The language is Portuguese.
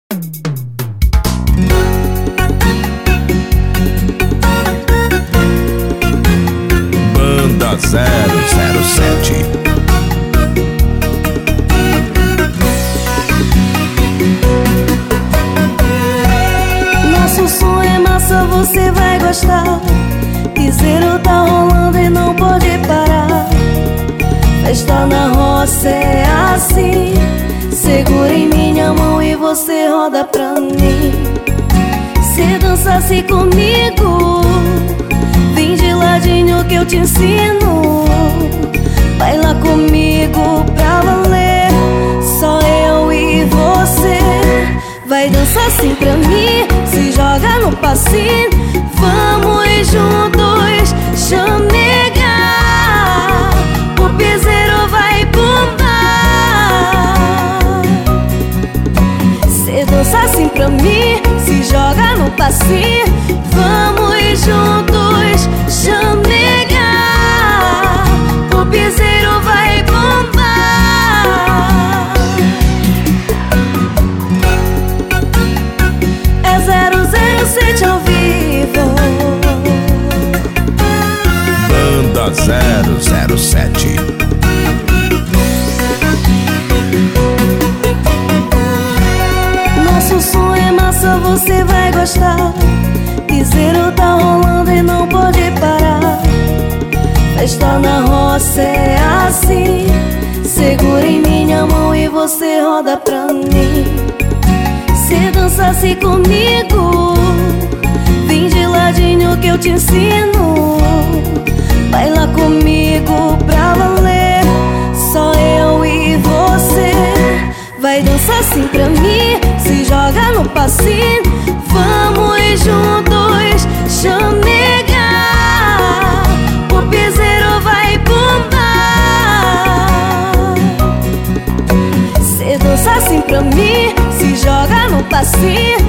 Banda 007. Nosso som é massa, você vai gostar. Piseiro tá rolando e não pode parar. Festa na roça é assim. Segura em minha mão e você roda pra mim. Se dançasse comigo, vem de ladinho que eu te ensino. Baila comigo pra valer, só eu e você. Vai dançar assim pra mim, se joga no passinho. Vamos juntos chamegar, o piseiro vai bombar. Se dançar assim pra mim, se joga no passinho. Vamos juntos chamegar, o piseiro vai bombar. É 007 ao vivo. Banda 007. Nosso som é massa, você vai gostar. Piseiro tá rolando e não pode parar. Festa na roça é assim. Segura em minha mão e você roda pra mim. Se dançasse comigo, vem de ladinho que eu te ensino. Baila comigo pra valer, só eu e você. Vai dançar assim pra mim, se joga no passinho. Vamos juntos chamegar, o piseiro vai bombar. Se dançar assim pra mim, se joga no passinho.